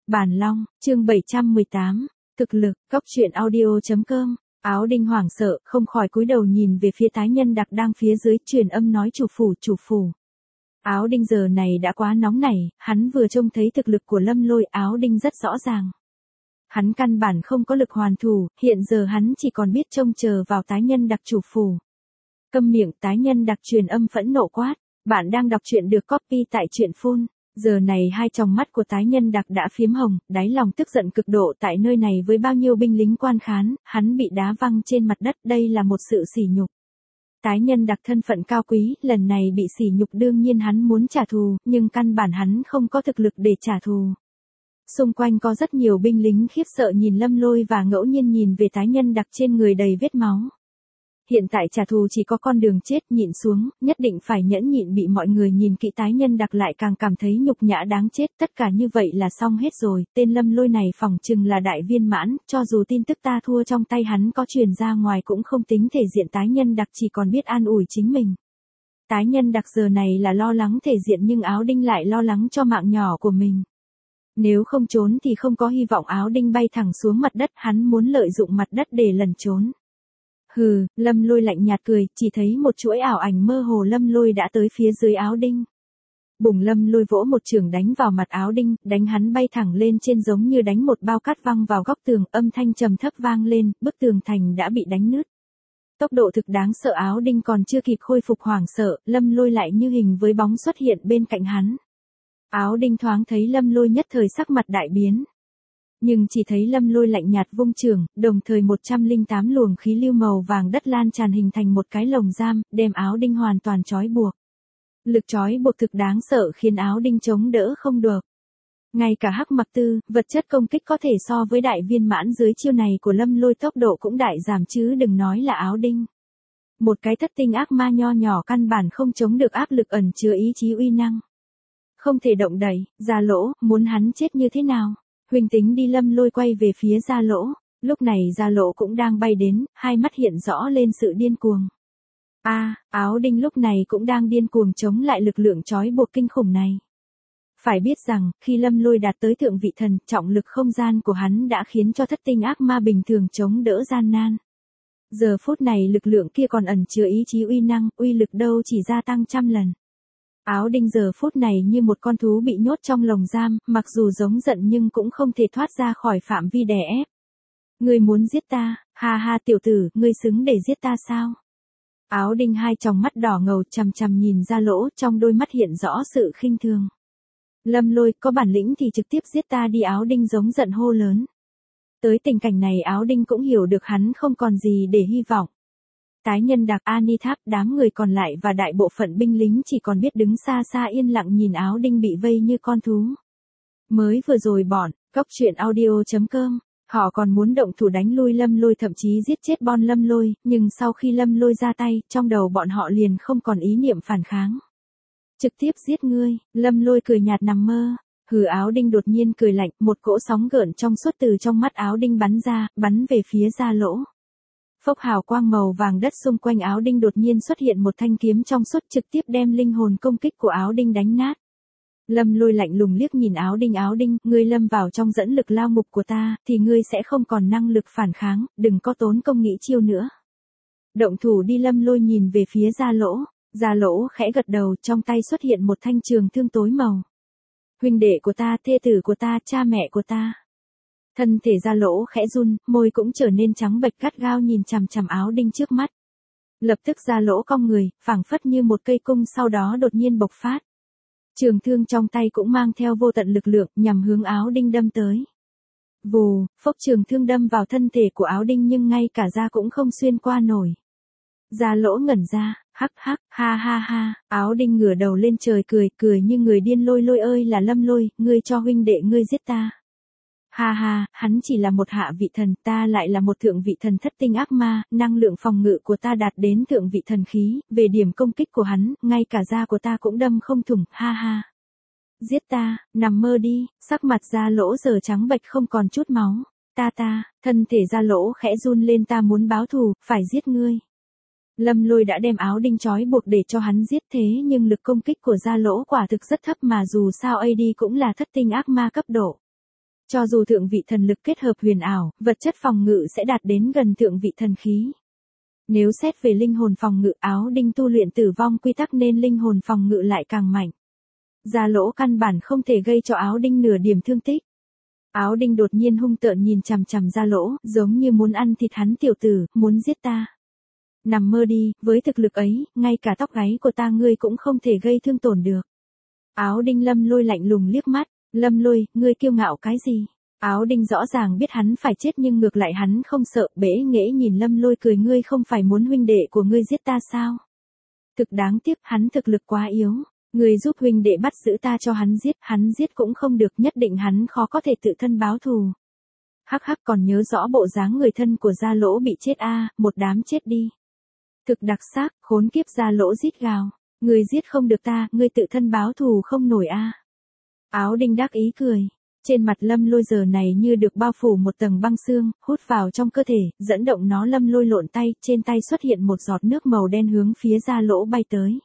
Bản Long, chương 718, thực lực, cốc truyện audio.com. Áo Đinh hoảng sợ, không khỏi cúi đầu nhìn về phía tái nhân đặc đang phía dưới, truyền âm nói chủ phủ. Áo Đinh giờ này đã quá nóng nảy, hắn vừa trông thấy thực lực của Lâm Lôi, Áo Đinh rất rõ ràng. Hắn căn bản không có lực hoàn thủ, hiện giờ hắn chỉ còn biết trông chờ vào tái nhân đặc chủ phủ. Câm miệng, tái nhân đặc truyền âm phẫn nộ quát, bạn đang đọc truyện được copy tại truyện phun. Giờ này hai tròng mắt của tái nhân đặc đã phiếm hồng, đáy lòng tức giận cực độ. Tại nơi này với bao nhiêu binh lính quan khán, hắn bị đá văng trên mặt đất, đây là một sự sỉ nhục. Tái nhân đặc thân phận cao quý, lần này bị sỉ nhục đương nhiên hắn muốn trả thù, nhưng căn bản hắn không có thực lực để trả thù. Xung quanh có rất nhiều binh lính khiếp sợ nhìn Lâm Lôi và ngẫu nhiên nhìn về tái nhân đặc trên người đầy vết máu. Hiện tại trả thù chỉ có con đường chết, nhịn xuống, nhất định phải nhẫn nhịn. Bị mọi người nhìn kỹ tái nhân đặc lại càng cảm thấy nhục nhã đáng chết. Tất cả như vậy là xong hết rồi, tên Lâm Lôi này phỏng chừng là đại viên mãn, cho dù tin tức ta thua trong tay hắn có truyền ra ngoài cũng không tính thể diện. Tái nhân đặc chỉ còn biết an ủi chính mình. Tái nhân đặc giờ này là lo lắng thể diện, nhưng Áo Đinh lại lo lắng cho mạng nhỏ của mình. Nếu không trốn thì không có hy vọng. Áo Đinh bay thẳng xuống mặt đất, hắn muốn lợi dụng mặt đất để lẩn trốn. Hừ, Lâm Lôi lạnh nhạt cười, chỉ thấy một chuỗi ảo ảnh mơ hồ Lâm Lôi đã tới phía dưới Áo Đinh. Bùng, Lâm Lôi vỗ một chưởng đánh vào mặt Áo Đinh, đánh hắn bay thẳng lên trên giống như đánh một bao cát văng vào góc tường, âm thanh trầm thấp vang lên, bức tường thành đã bị đánh nứt. Tốc độ thực đáng sợ. Áo Đinh còn chưa kịp khôi phục hoảng sợ, Lâm Lôi lại như hình với bóng xuất hiện bên cạnh hắn. Áo Đinh thoáng thấy Lâm Lôi nhất thời sắc mặt đại biến. Nhưng chỉ thấy Lâm Lôi lạnh nhạt vung chưởng, đồng thời 108 luồng khí lưu màu vàng đất lan tràn hình thành một cái lồng giam, đem Áo Đinh hoàn toàn trói buộc. Lực trói buộc thực đáng sợ khiến Áo Đinh chống đỡ không được. Ngay cả Hắc Mặc Tư, vật chất công kích có thể so với đại viên mãn, dưới chiêu này của Lâm Lôi tốc độ cũng đại giảm chứ đừng nói là Áo Đinh. Một cái thất tinh ác ma nho nhỏ căn bản không chống được áp lực ẩn chứa ý chí uy năng. Không thể động đậy. Gia Lỗ, muốn hắn chết như thế nào? Huynh tính đi. Lâm Lôi quay về phía Gia Lỗ, lúc này Gia Lỗ cũng đang bay đến, hai mắt hiện rõ lên sự điên cuồng. Áo Đinh lúc này cũng đang điên cuồng chống lại lực lượng trói buộc kinh khủng này. Phải biết rằng, khi Lâm Lôi đạt tới thượng vị thần, trọng lực không gian của hắn đã khiến cho thất tinh ác ma bình thường chống đỡ gian nan. Giờ phút này lực lượng kia còn ẩn chứa ý chí uy năng, uy lực đâu chỉ gia tăng trăm lần. Áo Đinh giờ phút này như một con thú bị nhốt trong lồng giam, mặc dù giống giận nhưng cũng không thể thoát ra khỏi phạm vi đè ép. Ngươi muốn giết ta, ha ha tiểu tử, ngươi xứng để giết ta sao? Áo Đinh hai tròng mắt đỏ ngầu chằm chằm nhìn Gia Lỗ, trong đôi mắt hiện rõ sự khinh thường. Lâm Lôi, có bản lĩnh thì trực tiếp giết ta đi. Áo Đinh giống giận hô lớn. Tới tình cảnh này Áo Đinh cũng hiểu được hắn không còn gì để hy vọng. Tái nhân đặc, Ani Tháp, đám người còn lại và đại bộ phận binh lính chỉ còn biết đứng xa xa yên lặng nhìn Áo Đinh bị vây như con thú. Mới vừa rồi bọn cốc truyện audio.com, họ còn muốn động thủ đánh lui Lâm Lôi, thậm chí giết chết Bon Lâm Lôi, nhưng sau khi Lâm Lôi ra tay, trong đầu bọn họ liền không còn ý niệm phản kháng. Trực tiếp giết ngươi. Lâm Lôi cười nhạt nằm mơ. Hừ. Áo Đinh đột nhiên cười lạnh, một cỗ sóng gợn trong suốt từ trong mắt Áo Đinh bắn ra, bắn về phía Gia Lỗ. Phốc, hào quang màu vàng đất xung quanh Áo Đinh đột nhiên xuất hiện một thanh kiếm trong suốt, trực tiếp đem linh hồn công kích của Áo Đinh đánh nát. Lâm Lôi lạnh lùng liếc nhìn Áo Đinh, ngươi lâm vào trong dẫn lực lao ngục của ta, thì ngươi sẽ không còn năng lực phản kháng, đừng có tốn công nghĩ chiêu nữa. Động thủ đi. Lâm Lôi nhìn về phía Gia Lỗ. Gia Lỗ khẽ gật đầu, trong tay xuất hiện một thanh trường thương tối màu. Huynh đệ của ta, thê tử của ta, cha mẹ của ta. Thân thể Gia Lỗ khẽ run, môi cũng trở nên trắng bệch, gắt gao nhìn chằm chằm Áo Đinh trước mắt. Lập tức Gia Lỗ cong người, phảng phất như một cây cung, sau đó đột nhiên bộc phát. Trường thương trong tay cũng mang theo vô tận lực lượng, nhằm hướng Áo Đinh đâm tới. Vù, phốc, trường thương đâm vào thân thể của Áo Đinh nhưng ngay cả da cũng không xuyên qua nổi. Gia Lỗ ngẩn ra, hắc hắc, ha ha ha. Áo Đinh ngửa đầu lên trời cười như người điên. Lôi ơi là Lâm Lôi, ngươi cho huynh đệ ngươi giết ta. Ha ha, hắn chỉ là một hạ vị thần, ta lại là một thượng vị thần thất tinh ác ma, năng lượng phòng ngự của ta đạt đến thượng vị thần khí, về điểm công kích của hắn, ngay cả da của ta cũng đâm không thủng, ha ha. Giết ta, nằm mơ đi. Sắc mặt Gia Lỗ giờ trắng bệch không còn chút máu. Ta, thân thể Gia Lỗ khẽ run lên, ta muốn báo thù, phải giết ngươi. Lâm Lôi đã đem Áo Đinh trói buộc để cho hắn giết, thế nhưng lực công kích của Gia Lỗ quả thực rất thấp, mà dù sao AD cũng là thất tinh ác ma cấp độ. Cho dù thượng vị thần lực kết hợp huyền ảo, vật chất phòng ngự sẽ đạt đến gần thượng vị thần khí. Nếu xét về linh hồn phòng ngự, Áo Đinh tu luyện tử vong quy tắc nên linh hồn phòng ngự lại càng mạnh. Gia Lỗ căn bản không thể gây cho Áo Đinh nửa điểm thương tích. Áo Đinh đột nhiên hung tợn nhìn chằm chằm Gia Lỗ, giống như muốn ăn thịt hắn. Tiểu tử, muốn giết ta. Nằm mơ đi, với thực lực ấy, ngay cả tóc gáy của ta ngươi cũng không thể gây thương tổn được. Áo Đinh Lâm Lôi lạnh lùng liếc mắt, Lâm Lôi, ngươi kiêu ngạo cái gì? Áo Đinh rõ ràng biết hắn phải chết nhưng ngược lại hắn không sợ, bẽ nghễ nhìn Lâm Lôi cười, ngươi không phải muốn huynh đệ của ngươi giết ta sao? Thực đáng tiếc, hắn thực lực quá yếu. Ngươi giúp huynh đệ bắt giữ ta cho hắn giết cũng không được, nhất định hắn khó có thể tự thân báo thù. Hắc hắc, còn nhớ rõ bộ dáng người thân của Gia Lỗ bị chết một đám chết đi. Thực đặc sắc, khốn kiếp. Gia Lỗ rít gào, ngươi giết không được ta, ngươi tự thân báo thù không nổi Áo Đinh đắc ý cười. Trên mặt Lâm Lôi giờ này như được bao phủ một tầng băng xương, hút vào trong cơ thể, dẫn động nó. Lâm Lôi lộn tay, trên tay xuất hiện một giọt nước màu đen hướng phía Gia Lỗ bay tới.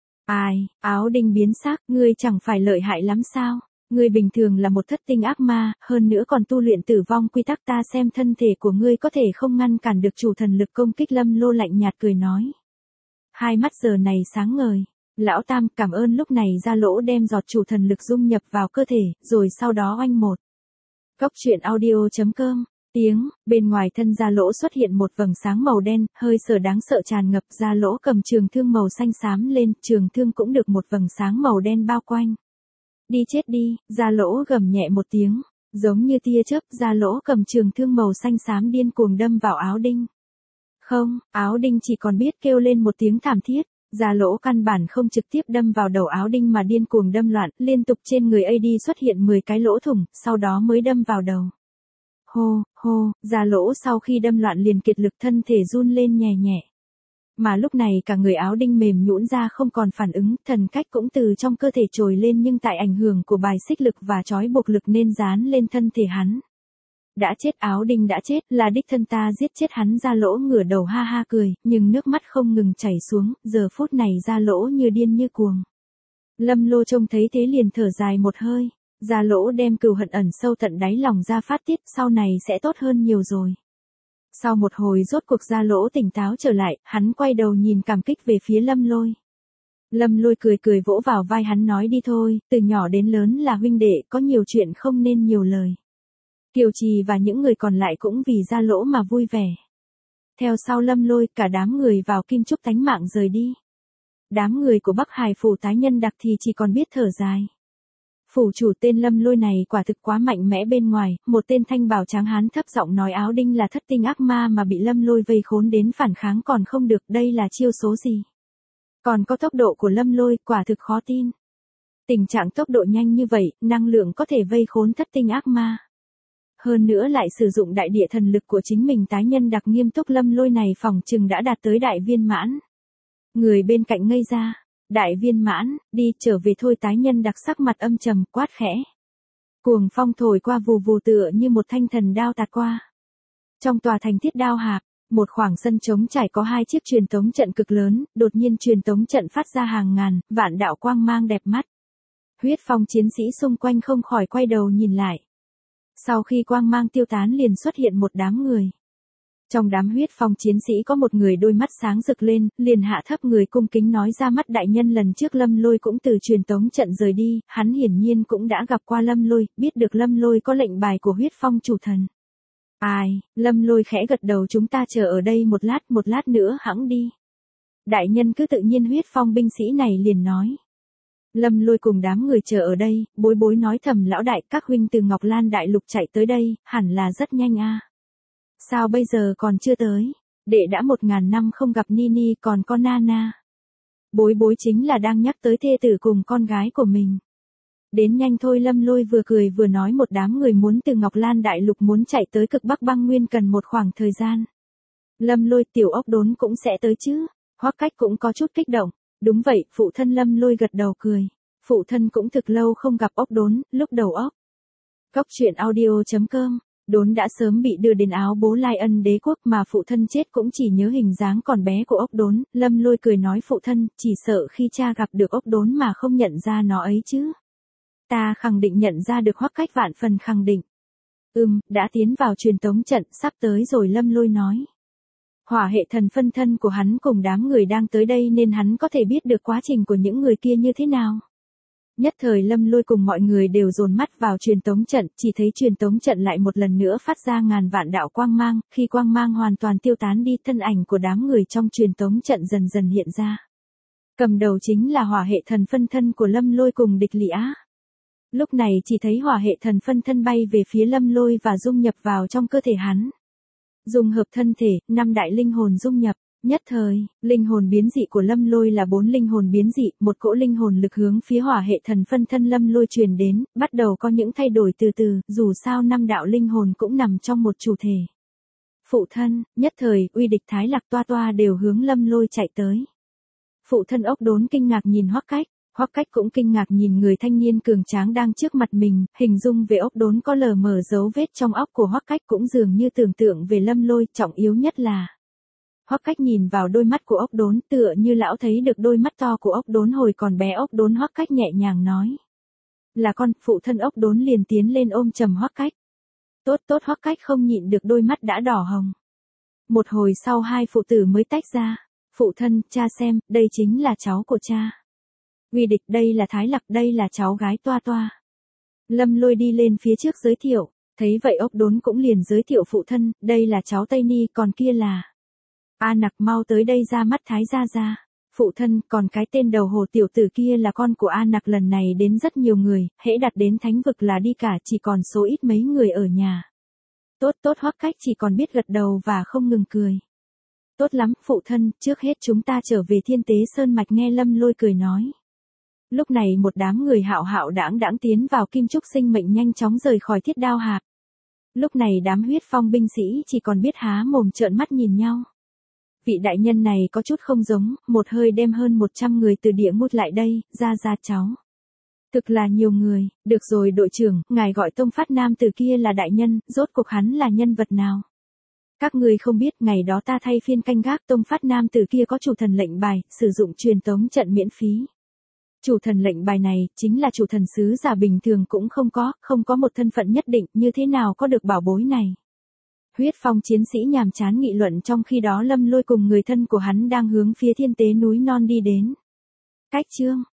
Ai? Áo Đinh biến sắc, ngươi chẳng phải lợi hại lắm sao? Ngươi bình thường là một thất tinh ác ma, hơn nữa còn tu luyện tử vong quy tắc, ta xem thân thể của ngươi có thể không ngăn cản được chủ thần lực công kích. Lâm Lôi lạnh nhạt cười nói. Hai mắt giờ này sáng ngời. Lão Tam, cảm ơn. Lúc này Gia Lỗ đem giọt chủ thần lực dung nhập vào cơ thể, rồi sau đó oanh một. Góc truyện audio.com. Bên ngoài thân Gia Lỗ xuất hiện một vầng sáng màu đen, hơi sở đáng sợ tràn ngập. Gia Lỗ cầm trường thương màu xanh xám lên, trường thương cũng được một vầng sáng màu đen bao quanh. Đi chết đi, Gia Lỗ gầm nhẹ một tiếng, giống như tia chớp. Gia Lỗ cầm trường thương màu xanh xám điên cuồng đâm vào Áo Đinh. Không, Áo Đinh chỉ còn biết kêu lên một tiếng thảm thiết. Gia Lỗ căn bản không trực tiếp đâm vào đầu Áo Đinh mà điên cuồng đâm loạn, liên tục trên người AD xuất hiện 10 cái lỗ thủng, sau đó mới đâm vào đầu. Hô, hô, Gia Lỗ sau khi đâm loạn liền kiệt lực, thân thể run lên nhẹ nhẹ. Mà lúc này cả người Áo Đinh mềm nhũn ra không còn phản ứng, thần cách cũng từ trong cơ thể trồi lên nhưng tại ảnh hưởng của bài xích lực và trói buộc lực nên dán lên thân thể hắn. Đã chết, Áo Đinh đã chết, là đích thân ta giết chết hắn. Gia Lỗ ngửa đầu ha ha cười, nhưng nước mắt không ngừng chảy xuống, giờ phút này Gia Lỗ như điên như cuồng. Lâm Lô trông thấy thế liền thở dài một hơi. Gia Lỗ đem cừu hận ẩn sâu tận đáy lòng ra phát tiết, sau này sẽ tốt hơn nhiều rồi. Sau một hồi rốt cuộc Gia Lỗ tỉnh táo trở lại, hắn quay đầu nhìn cảm kích về phía Lâm Lôi. Lâm Lôi cười cười vỗ vào vai hắn nói, đi thôi, từ nhỏ đến lớn là huynh đệ, có nhiều chuyện không nên nhiều lời. Kiều Trì và những người còn lại cũng vì Gia Lỗ mà vui vẻ. Theo sau Lâm Lôi, cả đám người vào Kim Trúc tánh mạng rời đi. Đám người của Bắc Hải phủ tái nhân đặc thì chỉ còn biết thở dài. Phủ chủ tên Lâm Lôi này quả thực quá mạnh mẽ. Bên ngoài, một tên thanh bào tráng hán thấp giọng nói, Áo Đinh là thất tinh ác ma mà bị Lâm Lôi vây khốn đến phản kháng còn không được, đây là chiêu số gì? Còn có tốc độ của Lâm Lôi, quả thực khó tin. Tình trạng tốc độ nhanh như vậy, năng lượng có thể vây khốn thất tinh ác ma. Hơn nữa lại sử dụng đại địa thần lực của chính mình. Tái nhân đặc nghiêm túc, Lâm Lôi này phỏng chừng đã đạt tới đại viên mãn. Người bên cạnh ngây ra. Đại viên mãn, đi, trở về thôi. Tái nhân đặc sắc mặt âm trầm, quát khẽ. Cuồng phong thổi qua vù vù tựa như một thanh thần đao tạt qua. Trong tòa thành Thiết Đao Hạp, một khoảng sân trống trải có 2 chiếc truyền tống trận cực lớn, đột nhiên truyền tống trận phát ra hàng ngàn, vạn đạo quang mang đẹp mắt. Huyết phong chiến sĩ xung quanh không khỏi quay đầu nhìn lại. Sau khi quang mang tiêu tán liền xuất hiện một đám người. Trong đám huyết phong chiến sĩ có một người đôi mắt sáng rực lên, liền hạ thấp người cung kính nói, ra mắt đại nhân, lần trước Lâm Lôi cũng từ truyền tống trận rời đi, hắn hiển nhiên cũng đã gặp qua Lâm Lôi, biết được Lâm Lôi có lệnh bài của huyết phong chủ thần. Ai? Lâm Lôi khẽ gật đầu, chúng ta chờ ở đây một lát nữa hẵng đi. Đại nhân cứ tự nhiên. Huyết phong binh sĩ này liền nói. Lâm Lôi cùng đám người chờ ở đây, bối bối nói thầm, lão đại, các huynh từ Ngọc Lan Đại Lục chạy tới đây, hẳn là rất nhanh Sao bây giờ còn chưa tới? Đệ đã 1000 năm không gặp Nini, còn có Nana. Bối bối chính là đang nhắc tới thê tử cùng con gái của mình. Đến nhanh thôi. Lâm Lôi vừa cười vừa nói, một đám người muốn từ Ngọc Lan Đại Lục muốn chạy tới cực Bắc băng nguyên cần một khoảng thời gian. Lâm Lôi, tiểu ốc đốn cũng sẽ tới chứ? Hoắc Cách cũng có chút kích động. Đúng vậy, phụ thân. Lâm Lôi gật đầu cười. Phụ thân cũng thực lâu không gặp ốc đốn, lúc đầu ốc. Góc truyện audio.com. Đốn đã sớm bị đưa đến áo bố Lai Ân đế quốc mà phụ thân chết cũng chỉ nhớ hình dáng còn bé của ốc đốn. Lâm Lôi cười nói, phụ thân, chỉ sợ khi cha gặp được ốc đốn mà không nhận ra nó ấy chứ. Ta khẳng định nhận ra được. Hoắc Cách vạn phần khẳng định. Đã tiến vào truyền tống trận, sắp tới rồi Lâm Lôi nói. Hỏa hệ thần phân thân của hắn cùng đám người đang tới đây nên hắn có thể biết được quá trình của những người kia như thế nào. Nhất thời Lâm Lôi cùng mọi người đều dồn mắt vào truyền tống trận, chỉ thấy truyền tống trận lại một lần nữa phát ra ngàn vạn đạo quang mang, khi quang mang hoàn toàn tiêu tán đi, thân ảnh của đám người trong truyền tống trận dần dần hiện ra. Cầm đầu chính là hỏa hệ thần phân thân của Lâm Lôi cùng Địch Lị Á. Lúc này chỉ thấy hỏa hệ thần phân thân bay về phía Lâm Lôi và dung nhập vào trong cơ thể hắn. Dung hợp thân thể, 5 đại linh hồn dung nhập. Nhất thời, linh hồn biến dị của Lâm Lôi là 4 linh hồn biến dị, một cỗ linh hồn lực hướng phía hỏa hệ thần phân thân Lâm Lôi truyền đến, bắt đầu có những thay đổi từ từ, dù sao 5 đạo linh hồn cũng nằm trong một chủ thể. Phụ thân, nhất thời, Uy Địch Thái Lạc Toa Toa đều hướng Lâm Lôi chạy tới. Phụ thân Ốc Đốn kinh ngạc nhìn Hoắc Cách. Hoắc Cách cũng kinh ngạc nhìn người thanh niên cường tráng đang trước mặt mình, hình dung về Ốc Đốn có lờ mờ dấu vết trong óc của Hoắc Cách cũng dường như tưởng tượng về Lâm Lôi, trọng yếu nhất là Hoắc Cách nhìn vào đôi mắt của Ốc Đốn, tựa như lão thấy được đôi mắt to của Ốc Đốn hồi còn bé. Ốc Đốn Hoắc Cách nhẹ nhàng nói. Là con. Phụ thân Ốc Đốn liền tiến lên ôm chầm Hoắc Cách. Tốt, Hoắc Cách không nhịn được đôi mắt đã đỏ hồng. Một hồi sau hai phụ tử mới tách ra. Phụ thân, cha xem, đây chính là cháu của cha. Uy Địch, đây là Thái Lạc, đây là cháu gái Toa Toa. Lâm Lôi đi lên phía trước giới thiệu, thấy vậy Ốc Đốn cũng liền giới thiệu phụ thân, đây là cháu Tây Ni, còn kia là A Nặc, mau tới đây ra mắt Thái gia gia. Phụ thân, còn cái tên đầu hồ tiểu tử kia là con của A Nặc, lần này đến rất nhiều người, hễ đặt đến thánh vực là đi cả, chỉ còn số ít mấy người ở nhà. Tốt, Hoắc Cách chỉ còn biết gật đầu và không ngừng cười. Tốt lắm, phụ thân, trước hết chúng ta trở về Thiên Tế Sơn Mạch, nghe Lâm Lôi cười nói. Lúc này một đám người hạo hạo đãng đãng tiến vào Kim Trúc Sinh Mệnh, nhanh chóng rời khỏi Thiết Đao Hạp. Lúc này đám huyết phong binh sĩ chỉ còn biết há mồm trợn mắt nhìn nhau. Vị đại nhân này có chút không giống, một hơi đem hơn 100 người từ địa ngục lại đây, ra cháu. Thực là nhiều người, được rồi đội trưởng, ngài gọi Tông Phát Nam từ kia là đại nhân, rốt cuộc hắn là nhân vật nào? Các người không biết, ngày đó ta thay phiên canh gác Tông Phát Nam từ kia có chủ thần lệnh bài, sử dụng truyền tống trận miễn phí. Chủ thần lệnh bài này, chính là chủ thần sứ giả bình thường cũng không có một thân phận nhất định, như thế nào có được bảo bối này. Huyết phong chiến sĩ nhàm chán nghị luận, trong khi đó Lâm Lôi cùng người thân của hắn đang hướng phía Thiên Tế núi non đi đến. Cách chương